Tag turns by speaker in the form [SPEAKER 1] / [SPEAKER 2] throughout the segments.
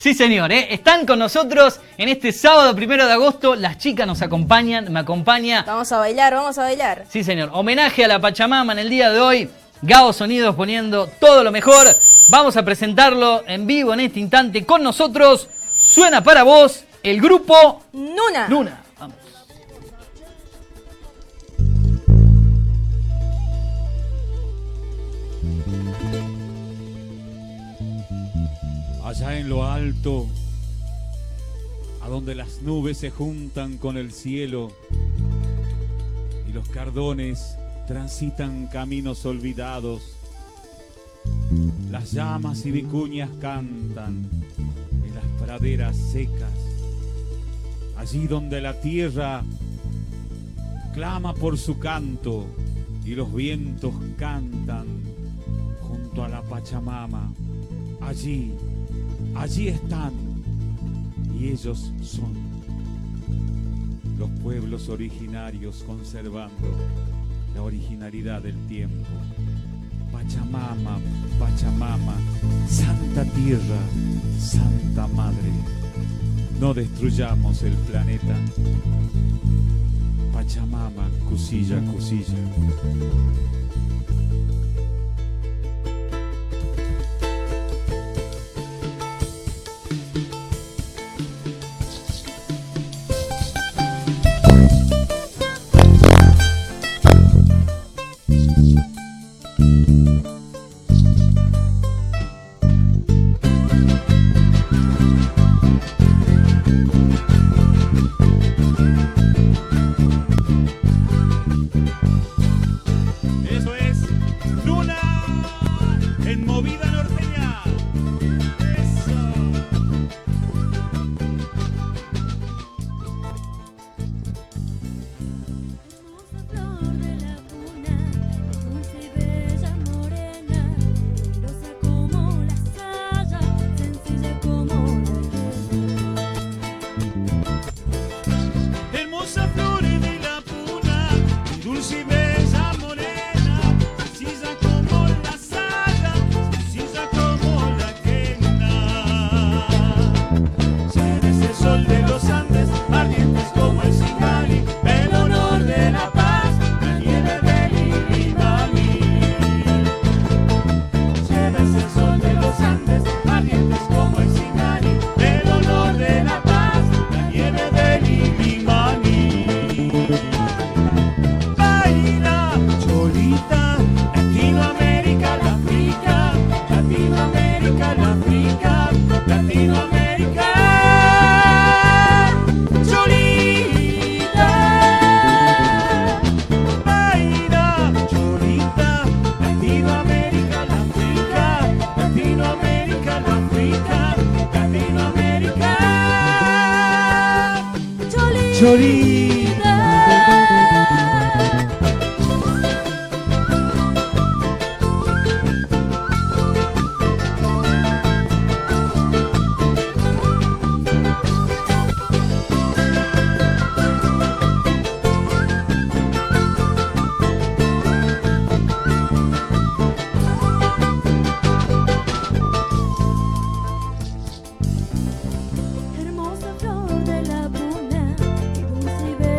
[SPEAKER 1] Sí, señor, están con nosotros en este sábado 1 de agosto. Las chicas nos acompañan, me acompaña.
[SPEAKER 2] Vamos a bailar, vamos a bailar.
[SPEAKER 1] Sí, señor. Homenaje a la Pachamama en el día de hoy. Gabo Sonidos poniendo todo lo mejor. Vamos a presentarlo en vivo en este instante con nosotros. Suena para vos el grupo
[SPEAKER 2] Nuna.
[SPEAKER 1] Nuna. Vamos.
[SPEAKER 3] Allá en lo alto, a donde las nubes se juntan con el cielo y los cardones transitan caminos olvidados, las llamas y vicuñas cantan en las praderas secas, allí donde la tierra clama por su canto y los vientos cantan junto a la Pachamama. Allí están, y ellos son los pueblos originarios conservando la originalidad del tiempo. Pachamama, Pachamama, Santa Tierra, Santa Madre, no destruyamos el planeta. Pachamama, Cusilla, Cusilla.
[SPEAKER 4] Hermosa flor de la puna, dulce y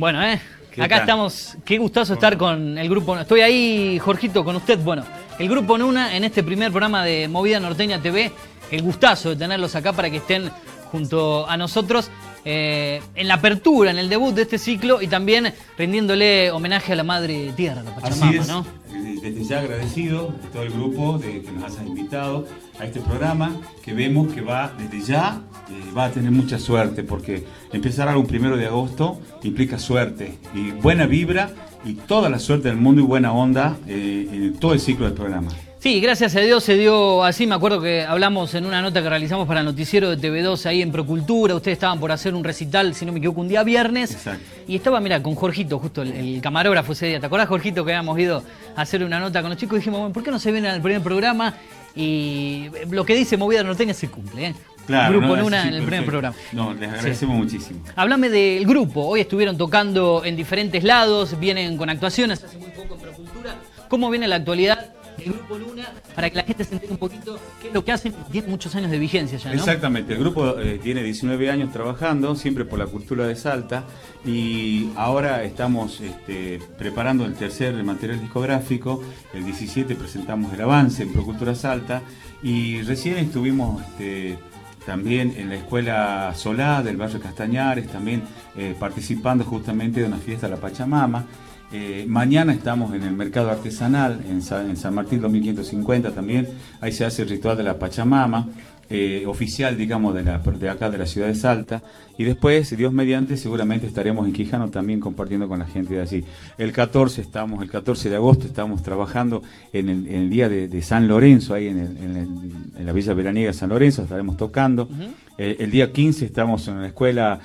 [SPEAKER 1] Bueno, acá
[SPEAKER 2] tal?
[SPEAKER 1] estamos. Qué gustazo estar con el grupo. Estoy ahí, Jorgito, con usted. Bueno, el grupo Nuna en este primer programa de Movida Norteña TV. El gustazo de tenerlos acá para que estén junto a nosotros en la apertura, en el debut de este ciclo y también rindiéndole homenaje a la Madre Tierra, la Pachamama,
[SPEAKER 2] Así es,
[SPEAKER 1] ¿no?
[SPEAKER 2] Desde ya agradecido de todo el grupo que nos has invitado a este programa, que vemos que va desde ya, va a tener mucha suerte, porque empezar algo un 1 de agosto implica suerte y buena vibra y toda la suerte del mundo y buena onda en todo el ciclo del programa.
[SPEAKER 1] Sí, gracias a Dios se dio así. Me acuerdo que hablamos en una nota que realizamos para el noticiero de TV2 ahí en Procultura. Ustedes estaban por hacer un recital, si no me equivoco, un día viernes.
[SPEAKER 2] Exacto.
[SPEAKER 1] Y estaba, mira, con Jorgito, justo el camarógrafo ese día. ¿Te acordás, Jorgito, que habíamos ido a hacer una nota con los chicos? Y dijimos, bueno, ¿por qué no se vienen al primer programa? Y lo que dice Movida Norteña se cumple, ¿eh?
[SPEAKER 2] Claro,
[SPEAKER 1] Grupo
[SPEAKER 2] no,
[SPEAKER 1] Nuna
[SPEAKER 2] sí,
[SPEAKER 1] en el primer
[SPEAKER 2] perfecto.
[SPEAKER 1] programa.
[SPEAKER 2] No, les agradecemos muchísimo.
[SPEAKER 1] Háblame del grupo. Hoy estuvieron tocando en diferentes lados, vienen con actuaciones hace muy poco en Procultura. ¿Cómo viene la actualidad del grupo Nuna para que la gente se entere un poquito qué es lo que hacen? Tiene muchos años de vigencia ya, ¿no?
[SPEAKER 2] Exactamente, el grupo tiene 19 años trabajando, siempre por la cultura de Salta, y ahora estamos preparando el tercer material discográfico. El 17 presentamos el avance en Procultura Salta, y recién estuvimos también en la Escuela Solá del barrio Castañares, también participando justamente de una fiesta de la Pachamama. Mañana estamos en el mercado artesanal en San Martín 2550 también. Ahí se hace el ritual de la Pachamama, oficial, digamos, de acá de la ciudad de Salta. Y después, Dios mediante, seguramente estaremos en Quijano también compartiendo con la gente de allí. El 14 de agosto estamos trabajando en el día de San Lorenzo, ahí en la Villa Veraniega de San Lorenzo, estaremos tocando. El día 15 estamos en la escuela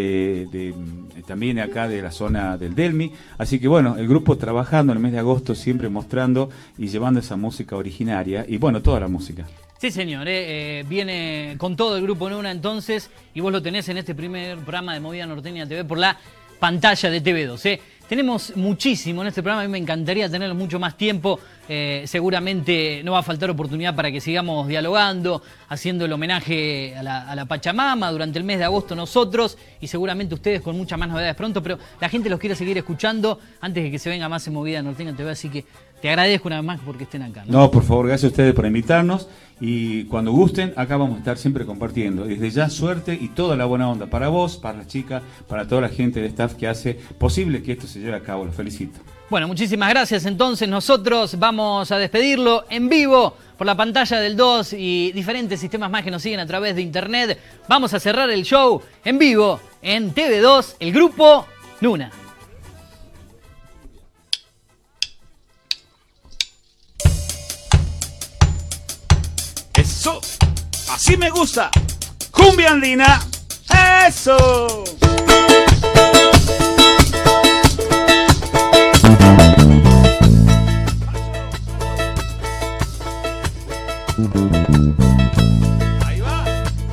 [SPEAKER 2] también acá de la zona del Delmi. Así que bueno, el grupo trabajando en el mes de agosto, siempre mostrando y llevando esa música originaria y bueno, toda la música.
[SPEAKER 1] Sí, señor, viene con todo el grupo Nuna entonces, y vos lo tenés en este primer programa de Movida Norteña TV por la pantalla de TV2. Tenemos muchísimo en este programa, a mí me encantaría tenerlo mucho más tiempo. Seguramente no va a faltar oportunidad para que sigamos dialogando, haciendo el homenaje a la Pachamama durante el mes de agosto nosotros, y seguramente ustedes con muchas más novedades pronto, pero la gente los quiere seguir escuchando antes de que se venga más en Movida Norteña TV, así que te agradezco una vez más porque estén acá, ¿no?
[SPEAKER 2] No, por favor, gracias a ustedes por invitarnos, y cuando gusten, acá vamos a estar siempre compartiendo. Desde ya, suerte y toda la buena onda para vos, para las chicas, para toda la gente de staff que hace posible que esto se lleve a cabo. Los felicito.
[SPEAKER 1] Bueno, muchísimas gracias. Entonces nosotros vamos a despedirlo en vivo por la pantalla del 2 y diferentes sistemas más que nos siguen a través de internet. Vamos a cerrar el show en vivo en TV2, el grupo Nuna.
[SPEAKER 3] Eso, así me gusta. Cumbia andina, eso. Ahí va.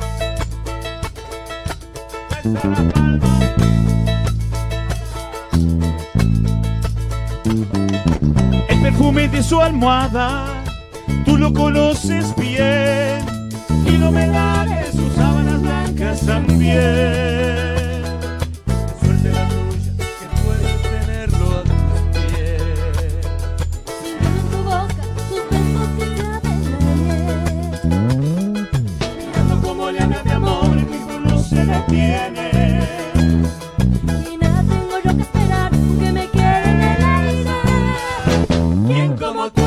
[SPEAKER 3] El perfume de su almohada, tú lo conoces bien, y no me de sus sábanas blancas también. Suerte la tuya, que puedes tenerlo a tus pies.
[SPEAKER 4] En tu boca, tus besos que saben ayer.
[SPEAKER 3] Mirando como llama de amor que no se detiene.
[SPEAKER 4] Y nada tengo yo que esperar, que me quede en el aire.
[SPEAKER 3] ¿Quién como tú?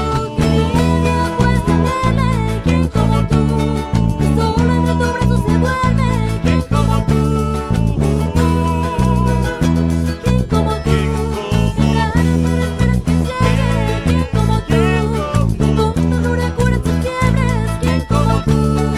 [SPEAKER 4] ¿Quién como tú? Solo entre tus brazos se duerme.
[SPEAKER 3] ¿Quién como tú?
[SPEAKER 4] ¿Quién como tú?
[SPEAKER 3] ¿Quién como tú?
[SPEAKER 4] ¿Quién como tú? Con tu luna cura tus fiebres. ¿Quién como tú?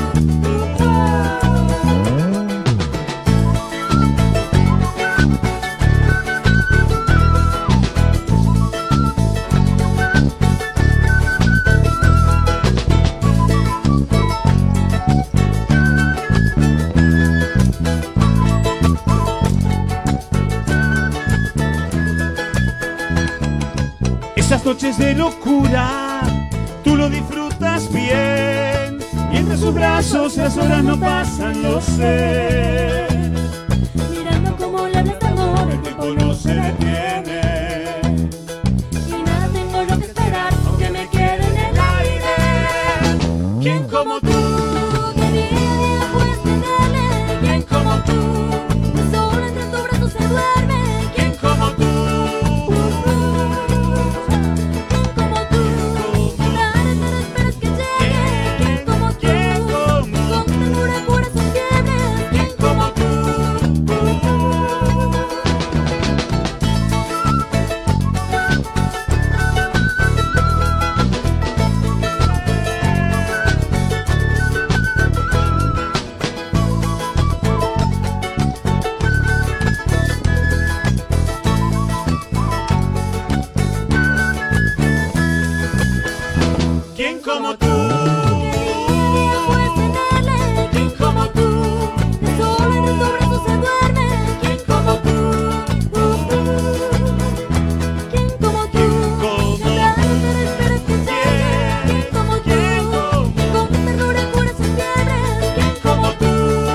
[SPEAKER 3] Esas noches de locura, tú lo disfrutas bien, y entre sus brazos las horas no pasan, lo sé.
[SPEAKER 4] Mirando como le hablas de amor,
[SPEAKER 3] el tiempo no se detiene.
[SPEAKER 4] Y nada tengo yo que esperar, aunque me quede en el aire.
[SPEAKER 3] ¿Quién como tú?
[SPEAKER 4] Que día a día puedes tenerle.
[SPEAKER 3] ¿Quién como tú?
[SPEAKER 4] Que solo entre tus brazos se duerme.
[SPEAKER 3] ¿Quién como tú?
[SPEAKER 4] Como tú, nada te esperas que llegue. Como tú, con ternura cura sus fiebres.
[SPEAKER 3] Como tú. ¿Quién como tú?
[SPEAKER 4] Puedes tenerle.
[SPEAKER 3] ¿Quién como tú?
[SPEAKER 4] Que solo entre tus brazos se duerme.
[SPEAKER 3] ¿Quién como tú?
[SPEAKER 4] ¿Quién como tú? Nada te esperas que llegue. ¿Quién como tú? Con ternura cura sus fiebres. ¿Quién
[SPEAKER 3] Como tú.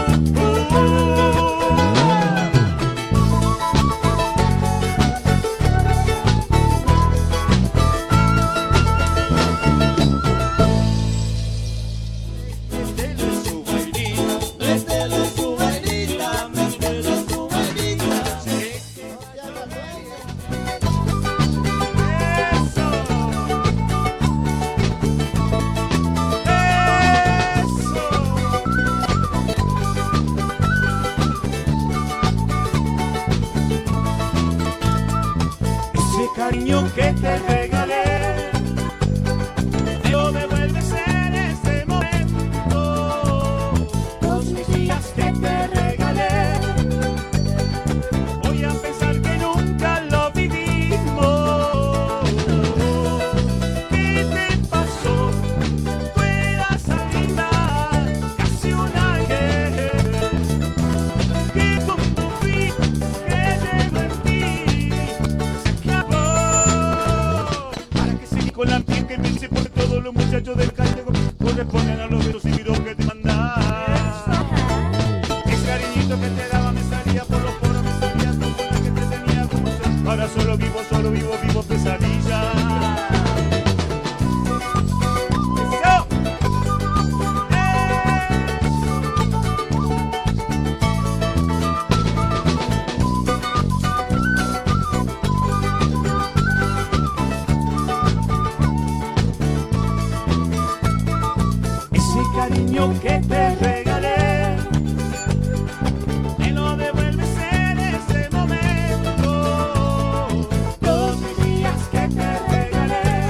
[SPEAKER 3] Ese cariño que te regalé, me lo devuelves en este momento. Los mis días que te regalé, voy a pensar que nunca lo vivimos. ¿Qué te pasó? Tú eras linda, casi un ángel. Qué tonto fui, creyendo en ti. Para que seguí con la piel que me hice por todos los muchachos del callejón corresponden a los besos y videos que te mandaba. Ese cariñito que te daba me salía por los poros, me salía todo por lo que te tenía como ser. Ahora solo vivo pesadilla. ¡Eso! Ese cariño que te regalé, me lo devuelves en ese momento. Los días que te regalé,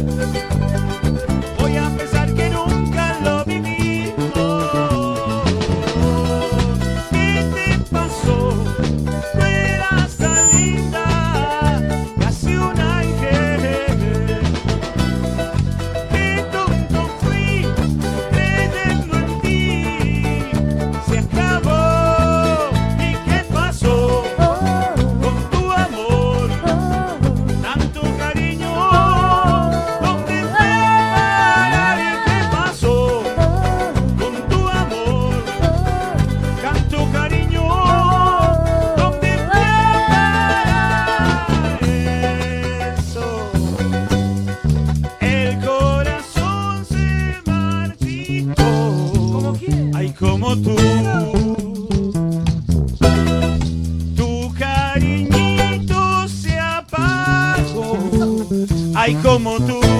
[SPEAKER 3] voy a pensar que nunca lo vivimos. ¿Qué te pasó? Tú eras tan linda, casi un ángel. Qué tonto fui, creyendo en ti. Se acabó. ¿Y qué pasó con tu amor? Tanto cariño, ¿dónde fue parar? ¿Y qué pasó con tu amor? Tanto cariño, ¿dónde fue parar? Eso. El corazón se marchitó. ¿Cómo quién? Ay, como tú. Tu cariñito se apagó. Ay, como tú.